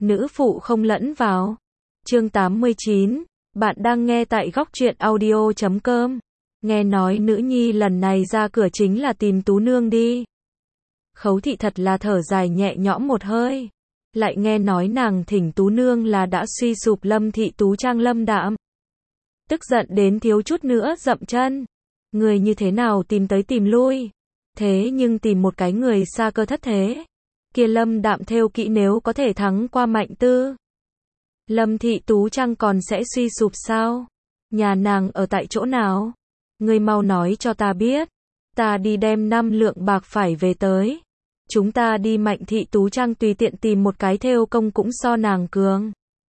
nữ phụ không lẫn vào. Chương 89, bạn đang nghe tại góc truyện audio.com. Nghe nói nữ nhi lần này ra cửa chính là tìm Tú nương đi. Khấu thị thật là thở dài nhẹ nhõm một hơi. Lại nghe nói nàng thỉnh Tú nương là đã suy sụp Lâm thị Tú Trang Lâm Đạm. Tức giận đến thiếu chút nữa dậm chân. Người như thế nào tìm tới tìm lui. Thế nhưng tìm một cái người xa cơ thất thế. Kia Lâm Đạm thêu kỹ nếu có thể thắng qua Mạnh Tư. Lâm thị Tú Trang còn sẽ suy sụp sao? Nhà nàng ở tại chỗ nào? Ngươi mau nói cho ta biết. Ta đi đem 5 lượng bạc phải về tới. Chúng ta đi Mạnh thị Tú Trang tùy tiện tìm một cái thêu công cũng so nàng cường.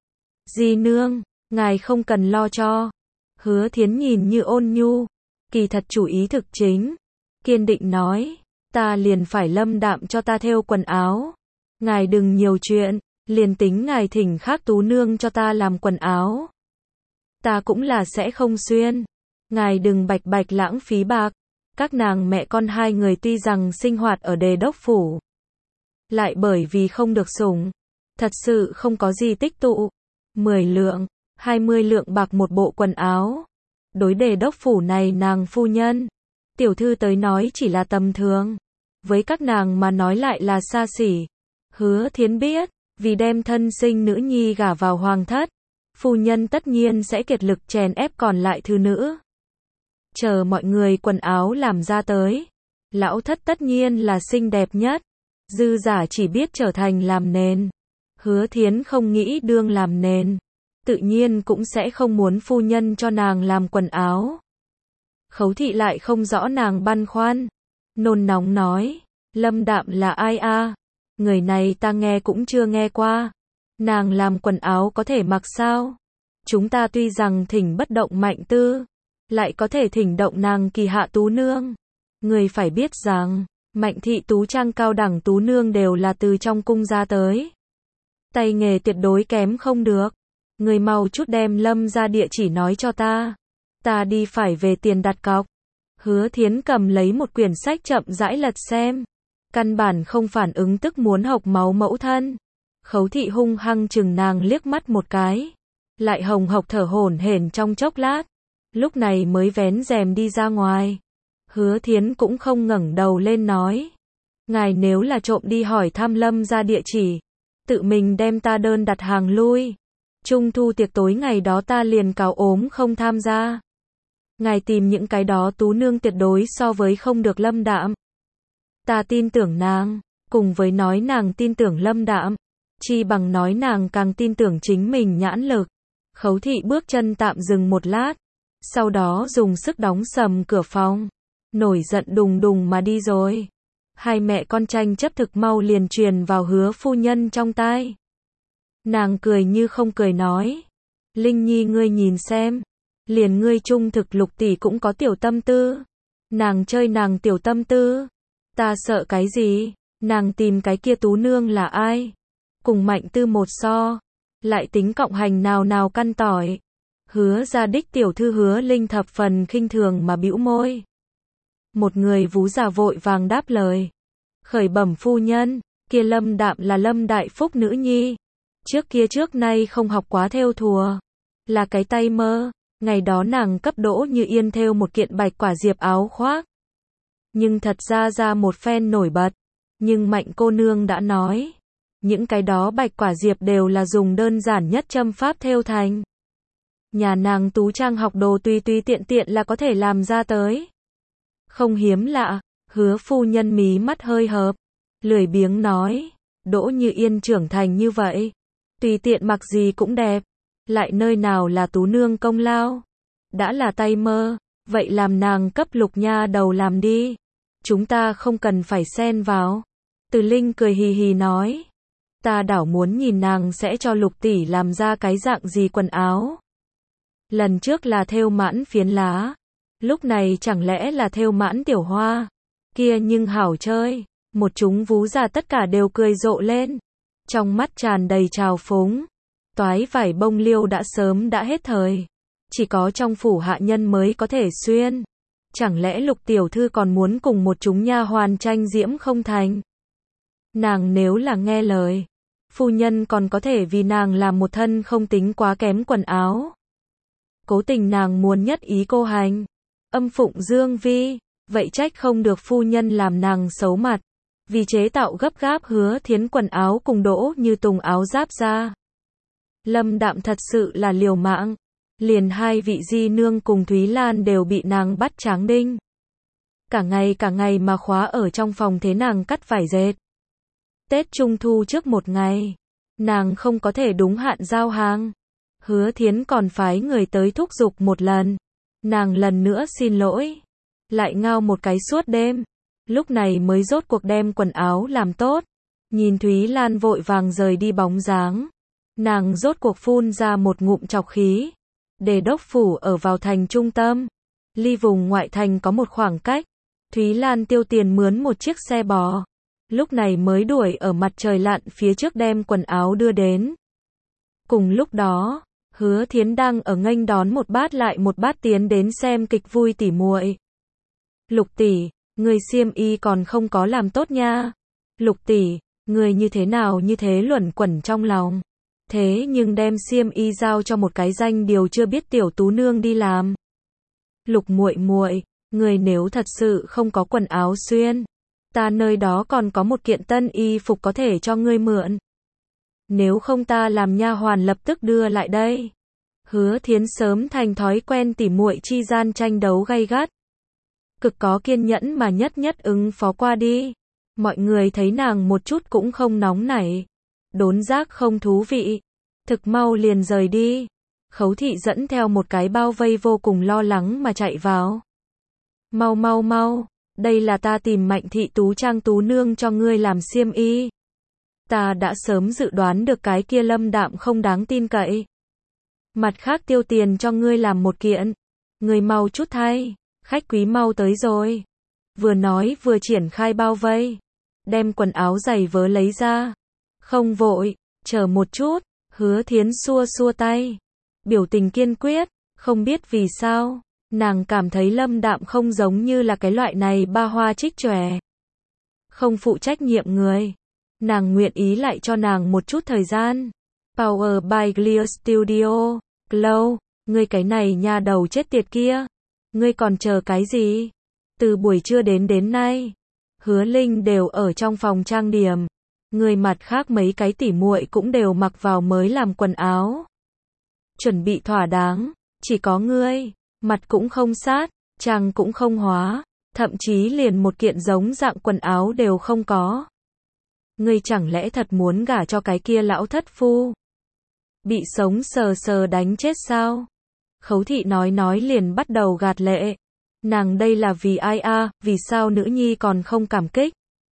Di nương, ngài không cần lo cho. Hứa Thiến nhìn như ôn nhu, kỳ thật chủ ý thực chính. Kiên định nói, ta liền phải Lâm Đạm cho ta thêu quần áo. Ngài đừng nhiều chuyện, liền tính ngài thỉnh khác Tú nương cho ta làm quần áo. Ta cũng là sẽ không xuyên. Ngài đừng bạch bạch lãng phí bạc. Các nàng mẹ con hai người tuy rằng sinh hoạt ở Đề Đốc phủ, lại bởi vì không được sủng, thật sự không có gì tích tụ. 10 lượng, 20 lượng bạc một bộ quần áo. Đối Đề Đốc phủ này nàng phu nhân, tiểu thư tới nói chỉ là tầm thường. Với các nàng mà nói lại là xa xỉ. Hứa Thiến biết, vì đem thân sinh nữ nhi gả vào hoàng thất, phu nhân tất nhiên sẽ kiệt lực chèn ép còn lại thư nữ. Chờ mọi người quần áo làm ra tới, lão thất tất nhiên là xinh đẹp nhất, dư giả chỉ biết trở thành làm nền. Hứa Thiến không nghĩ đương làm nền, tự nhiên cũng sẽ không muốn phu nhân cho nàng làm quần áo. Khấu thị lại không rõ nàng băn khoăn, nôn nóng nói, Lâm Đạm là ai a? Người này ta nghe cũng chưa nghe qua. Nàng làm quần áo có thể mặc sao? Chúng ta tuy rằng thỉnh bất động Mạnh Tư, lại có thể thỉnh động nàng kỳ hạ Tú nương. Người phải biết rằng, Mạnh thị Tú Trang cao đẳng Tú nương đều là từ trong cung ra tới. Tay nghề tuyệt đối kém không được. Người mau chút đem Lâm ra địa chỉ nói cho ta. Ta đi phải về tiền đặt cọc. Hứa Thiến cầm lấy một quyển sách chậm rãi lật xem. Căn bản không phản ứng tức muốn hộc máu mẫu thân. Khấu thị hung hăng chừng nàng liếc mắt một cái. Lại hồng hộc thở hổn hển trong chốc lát. Lúc này mới vén rèm đi ra ngoài. Hứa Thiến cũng không ngẩng đầu lên nói. Ngài nếu là trộm đi hỏi thăm Lâm ra địa chỉ, tự mình đem ta đơn đặt hàng lui. Trung thu tiệc tối ngày đó ta liền cáo ốm không tham gia. Ngài tìm những cái đó Tú nương tuyệt đối so với không được Lâm Đạm. Ta tin tưởng nàng, cùng với nói nàng tin tưởng Lâm Đạm, chi bằng nói nàng càng tin tưởng chính mình nhãn lực. Khấu thị bước chân tạm dừng một lát, sau đó dùng sức đóng sầm cửa phòng, nổi giận đùng đùng mà đi rồi. Hai mẹ con tranh chấp thực mau liền truyền vào Hứa phu nhân trong tai. Nàng cười như không cười nói, Linh Nhi ngươi nhìn xem, liền ngươi trung thực Lục tỷ cũng có tiểu tâm tư. Nàng chơi nàng tiểu tâm tư, ta sợ cái gì? Nàng tìm cái kia Tú nương là ai? Cùng Mạnh Tư một so, lại tính cộng hành nào nào căn tỏi. Hứa gia đích tiểu thư Hứa Linh thập phần khinh thường mà bĩu môi. Một người vú già vội vàng đáp lời. Khởi bẩm phu nhân, kia Lâm Đạm là Lâm Đại Phúc nữ nhi. Trước nay không học quá thêu thùa. Là cái tay mơ. Ngày đó nàng cấp Đỗ Như Yên thêu một kiện bạch quả diệp áo khoác. Nhưng thật ra một phen nổi bật. Nhưng Mạnh cô nương đã nói, những cái đó bạch quả diệp đều là dùng đơn giản nhất châm pháp thêu thành. Nhà nàng Tú Trang học đồ tùy tiện là có thể làm ra tới. Không hiếm lạ. Hứa phu nhân mí mắt hơi hợp, lười biếng nói, Đỗ Như Yên trưởng thành như vậy, tùy tiện mặc gì cũng đẹp, lại nơi nào là Tú nương công lao. Đã là tay mơ, vậy làm nàng cấp Lục nha đầu làm đi, chúng ta không cần phải xen vào. Từ Linh cười hì hì nói, ta đảo muốn nhìn nàng sẽ cho Lục tỷ làm ra cái dạng gì quần áo. Lần trước là thêu mãn phiến lá, lúc này chẳng lẽ là thêu mãn tiểu hoa. Kia nhưng hảo chơi. Một chúng vú già tất cả đều cười rộ lên, trong mắt tràn đầy trào phúng. Toái vải bông liêu đã sớm đã hết thời, chỉ có trong phủ hạ nhân mới có thể xuyên. Chẳng lẽ Lục tiểu thư còn muốn cùng một chúng nha hoàn tranh diễm không thành? Nàng nếu là nghe lời, Phu nhân còn có thể vì nàng làm một thân không tính quá kém quần áo. Cố tình nàng muốn nhất ý cô hành. Âm phụng Dương Vi, vậy trách không được phu nhân làm nàng xấu mặt. Vì chế tạo gấp gáp Hứa Thiến quần áo cùng Đỗ Như Tùng áo giáp ra. Lâm Đạm thật sự là liều mạng. Liền hai vị di nương cùng Thúy Lan đều bị nàng bắt tráng đinh. Cả ngày mà khóa ở trong phòng thế nàng cắt vải dệt. Tết Trung Thu trước một ngày, nàng không có thể đúng hạn giao hàng. Hứa Thiến còn phái người tới thúc giục một lần. Nàng lần nữa xin lỗi. Lại ngao một cái suốt đêm. Lúc này mới rốt cuộc đem quần áo làm tốt. Nhìn Thúy Lan vội vàng rời đi bóng dáng. Nàng rốt cuộc phun ra một ngụm trọc khí. Đề đốc phủ ở vào thành trung tâm. Ly vùng ngoại thành có một khoảng cách. Thúy Lan tiêu tiền mướn một chiếc xe bò. Lúc này mới đuổi ở mặt trời lặn phía trước đem quần áo đưa đến. Cùng lúc đó, Hứa Thiến đang ở nghênh đón một bát lại một bát tiến đến xem kịch vui tỉ muội. Lục tỷ, người xiêm y còn không có làm tốt nha. Lục tỷ, người như thế nào như thế luẩn quẩn trong lòng. Thế nhưng đem xiêm y giao cho một cái danh điều chưa biết tiểu tú nương đi làm. Lục muội muội, người nếu thật sự không có quần áo xuyên, ta nơi đó còn có một kiện tân y phục có thể cho ngươi mượn. Nếu không ta làm nha hoàn lập tức đưa lại đây. Hứa Thiến sớm thành thói quen tỉ muội chi gian tranh đấu gay gắt. Cực có kiên nhẫn mà nhất ứng phó qua đi. Mọi người thấy nàng một chút cũng không nóng nảy. Đốn giác không thú vị. Thực mau liền rời đi. Khấu thị dẫn theo một cái bao vây vô cùng lo lắng mà chạy vào. Mau, đây là ta tìm Mạnh thị tú trang tú nương cho ngươi làm xiêm y. Ta đã sớm dự đoán được cái kia Lâm Đạm không đáng tin cậy. Mặt khác tiêu tiền cho ngươi làm một kiện. Ngươi mau chút thay, khách quý mau tới rồi. Vừa nói vừa triển khai bao vây. Đem quần áo giày vớ lấy ra. Không vội, chờ một chút. Hứa Thiến xua tay. Biểu tình kiên quyết, không biết vì sao. Nàng cảm thấy Lâm Đạm không giống như là cái loại này ba hoa trích chòe. Không phụ trách nhiệm người. Nàng nguyện ý lại cho nàng một chút thời gian. Power by Clear Studio. Glow, ngươi cái này nha đầu chết tiệt kia. Ngươi còn chờ cái gì? Từ buổi trưa đến nay, Hứa Linh đều ở trong phòng trang điểm. Người mặt khác mấy cái tỉ muội cũng đều mặc vào mới làm quần áo. Chuẩn bị thỏa đáng, chỉ có ngươi, mặt cũng không sát, trang cũng không hóa, thậm chí liền một kiện giống dạng quần áo đều không có. Ngươi chẳng lẽ thật muốn gả cho cái kia lão thất phu? Bị sống sờ đánh chết sao? Khấu thị nói liền bắt đầu gạt lệ. Nàng đây là vì ai a, vì sao nữ nhi còn không cảm kích?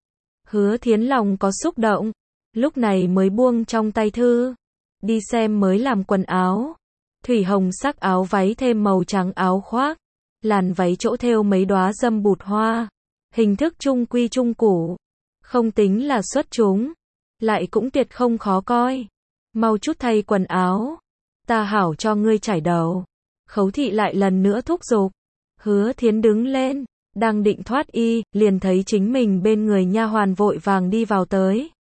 Hứa Thiến lòng có xúc động, lúc này mới buông trong tay thư. Đi xem mới làm quần áo. Thủy hồng sắc áo váy thêm màu trắng áo khoác. Làn váy chỗ thêu mấy đóa dâm bụt hoa. Hình thức trung quy trung củ. Không tính là xuất chúng. Lại cũng tuyệt không khó coi. Mau chút thay quần áo. Ta hảo cho ngươi chải đầu. Khấu thị lại lần nữa thúc giục. Hứa Thiến đứng lên. Đang định thoát y, liền thấy chính mình bên người nha hoàn vội vàng đi vào tới.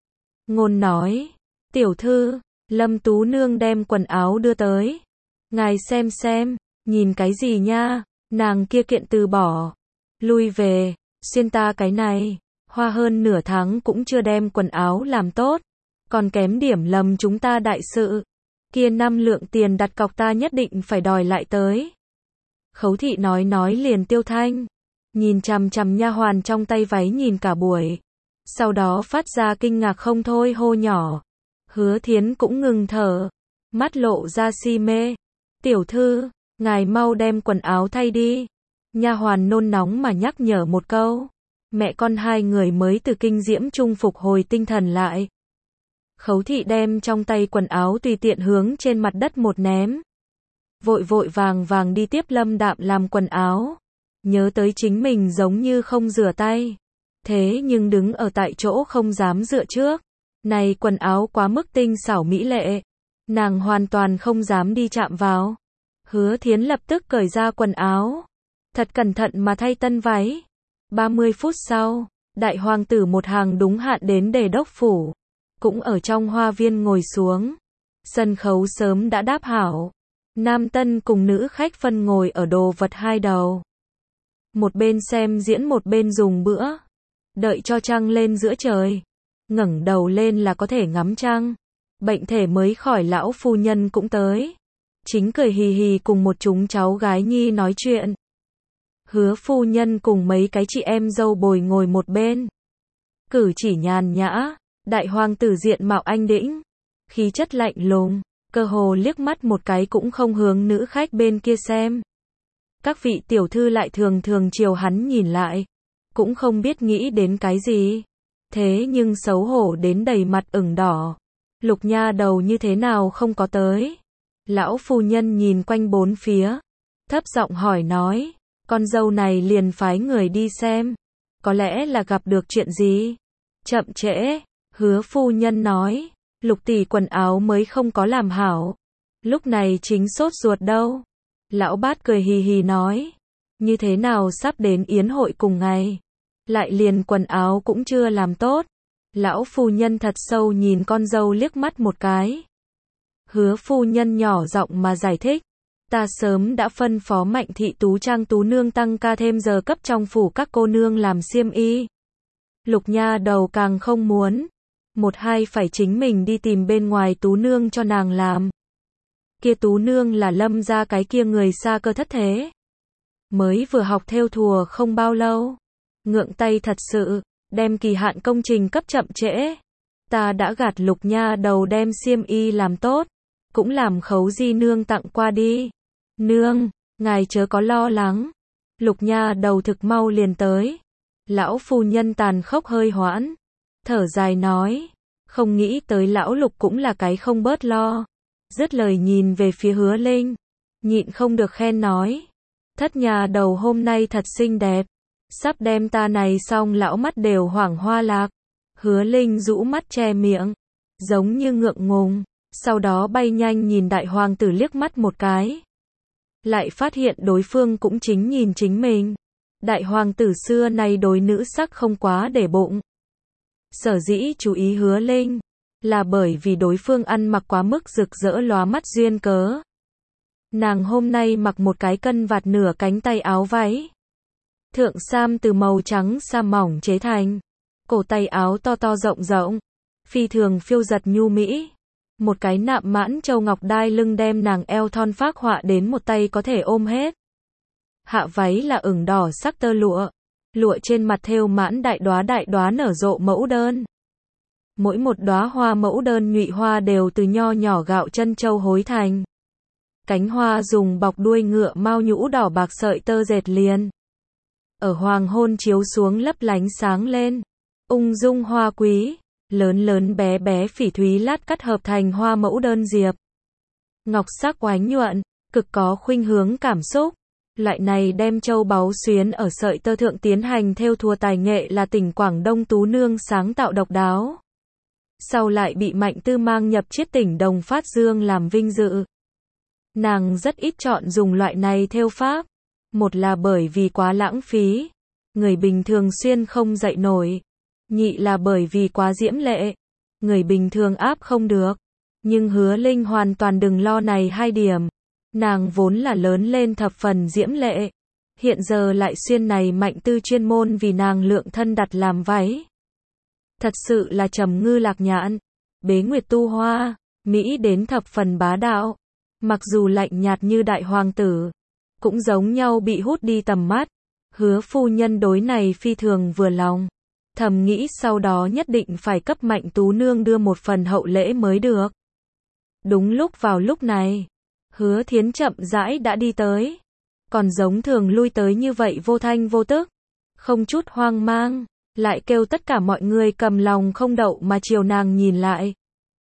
Ngôn nói. Tiểu thư, Lâm tú nương đem quần áo đưa tới. Ngài xem, nhìn cái gì nha, nàng kia kiện từ bỏ. Lui về, xuyên ta cái này. Hoa hơn nửa tháng cũng chưa đem quần áo làm tốt. Còn kém điểm lầm chúng ta đại sự. Kia 5 lượng tiền đặt cọc ta nhất định phải đòi lại tới. Khấu thị nói liền tiêu thanh. Nhìn chằm nha hoàn trong tay váy nhìn cả buổi. Sau đó phát ra kinh ngạc không thôi hô nhỏ. Hứa Thiến cũng ngừng thở. Mắt lộ ra si mê. Tiểu thư, ngài mau đem quần áo thay đi. Nha hoàn nôn nóng mà nhắc nhở một câu. Mẹ con hai người mới từ kinh diễm trung phục hồi tinh thần lại. Khấu thị đem trong tay quần áo tùy tiện hướng trên mặt đất một ném. Vội vàng đi tiếp Lâm Đạm làm quần áo. Nhớ tới chính mình giống như không rửa tay. Thế nhưng đứng ở tại chỗ không dám dựa trước. Này quần áo quá mức tinh xảo mỹ lệ. Nàng hoàn toàn không dám đi chạm vào. Hứa Thiến lập tức cởi ra quần áo. Thật cẩn thận mà thay tân váy. 30 phút sau, đại hoàng tử một hàng đúng hạn đến đề đốc phủ. cũng ở trong hoa viên ngồi xuống. Sân khấu sớm đã đáp hảo. Nam tân cùng nữ khách phân ngồi ở đồ vật hai đầu. Một bên xem diễn một bên dùng bữa. Đợi cho trăng lên giữa trời. Ngẩng đầu lên là có thể ngắm trăng. Bệnh thể mới khỏi lão phu nhân cũng tới. Chính cười hì hì cùng một chúng cháu gái nhi nói chuyện. Hứa phu nhân cùng mấy cái chị em dâu bồi ngồi một bên. Cử chỉ nhàn nhã, đại hoàng tử diện mạo anh đĩnh, khí chất lạnh lùng, cơ hồ liếc mắt một cái cũng không hướng nữ khách bên kia xem. Các vị tiểu thư lại thường thường chiều hắn nhìn lại, cũng không biết nghĩ đến cái gì. Thế nhưng xấu hổ đến đầy mặt ửng đỏ. Lục nha đầu như thế nào không có tới. Lão phu nhân nhìn quanh bốn phía, thấp giọng hỏi nói, con dâu này liền phái người đi xem, có lẽ là gặp được chuyện gì. Chậm trễ, hứa phu nhân nói, Lục tỷ quần áo mới không có làm hảo, lúc này chính sốt ruột đâu. Lão bát cười hì hì nói, như thế nào sắp đến yến hội cùng ngày, lại liền quần áo cũng chưa làm tốt. Lão phu nhân thật sâu nhìn con dâu liếc mắt một cái. Hứa phu nhân nhỏ giọng mà giải thích, ta sớm đã phân phó Mạnh thị tú trang tú nương tăng ca thêm giờ cấp trong phủ các cô nương làm xiêm y. Lục nha đầu càng không muốn, một hai phải chính mình đi tìm bên ngoài tú nương cho nàng làm. Kia tú nương là Lâm gia cái kia người xa cơ thất thế. Mới vừa học thêu thùa không bao lâu, ngượng tay thật sự, đem kỳ hạn công trình cấp chậm trễ. Ta đã gạt Lục nha đầu đem xiêm y làm tốt, cũng làm Khấu di nương tặng qua đi. Nương, ngài chớ có lo lắng, Lục nha đầu thực mau liền tới. Lão phu nhân tàn khốc hơi hoãn, thở dài nói, không nghĩ tới lão Lục cũng là cái không bớt lo. Dứt lời nhìn về phía Hứa Linh, nhịn không được khen nói, thất nhà đầu hôm nay thật xinh đẹp, sắp đem ta này xong lão mắt đều hoảng hoa lạc. Hứa Linh rũ mắt che miệng, giống như ngượng ngùng, sau đó bay nhanh nhìn đại hoàng tử liếc mắt một cái. Lại phát hiện đối phương cũng chính nhìn chính mình. Đại hoàng tử xưa nay đối nữ sắc không quá để bụng. Sở dĩ chú ý Hứa Linh, là bởi vì đối phương ăn mặc quá mức rực rỡ lóa mắt duyên cớ. Nàng hôm nay mặc một cái cân vạt nửa cánh tay áo váy. Thượng sam từ màu trắng sa mỏng chế thành. Cổ tay áo to to rộng rộng, phi thường phiêu giật nhu mỹ. Một cái nạm mãn châu ngọc đai lưng đem nàng eo thon phác họa đến một tay có thể ôm hết. Hạ váy là ửng đỏ sắc tơ lụa, lụa trên mặt thêu mãn đại đóa nở rộ mẫu đơn. Mỗi một đóa hoa mẫu đơn nhụy hoa đều từ nho nhỏ gạo chân châu hối thành. Cánh hoa dùng bọc đuôi ngựa mao nhũ đỏ bạc sợi tơ dệt liền. Ở hoàng hôn chiếu xuống lấp lánh sáng lên, ung dung hoa quý, lớn lớn bé bé phỉ thúy lát cắt hợp thành hoa mẫu đơn diệp. Ngọc sắc oánh nhuận, cực có khuynh hướng cảm xúc. Loại này đem châu báu xuyến ở sợi tơ thượng tiến hành thêu thùa tài nghệ là tỉnh Quảng Đông tú nương sáng tạo độc đáo. Sau lại bị Mạnh Tư mang nhập chiết tỉnh Đồng Phát Dương làm vinh dự. Nàng rất ít chọn dùng loại này thêu pháp. Một là bởi vì quá lãng phí, người bình thường xuyên không dậy nổi. Nhị là bởi vì quá diễm lệ, người bình thường áp không được. Nhưng Hứa Linh hoàn toàn đừng lo này hai điểm. Nàng vốn là lớn lên thập phần diễm lệ, hiện giờ lại xuyên này Mạnh Tư chuyên môn vì nàng lượng thân đặt làm váy. Thật sự là trầm ngư lạc nhạn, bế nguyệt tu hoa, mỹ đến thập phần bá đạo. Mặc dù lạnh nhạt như đại hoàng tử, cũng giống nhau bị hút đi tầm mắt. Hứa phu nhân đối này phi thường vừa lòng, thầm nghĩ sau đó nhất định phải cấp Mạnh tú nương đưa một phần hậu lễ mới được. Đúng lúc vào lúc này, Hứa Thiến chậm rãi đã đi tới, còn giống thường lui tới như vậy vô thanh vô tức, không chút hoang mang, lại kêu tất cả mọi người cầm lòng không đậu mà chiều nàng nhìn lại.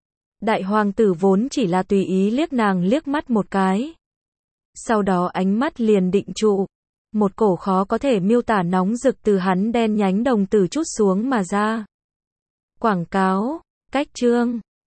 Đại hoàng tử vốn chỉ là tùy ý liếc nàng liếc mắt một cái, sau đó ánh mắt liền định trụ, một cổ khó có thể miêu tả nóng rực từ hắn đen nhánh đồng tử chút xuống mà ra. Quảng cáo, cách chương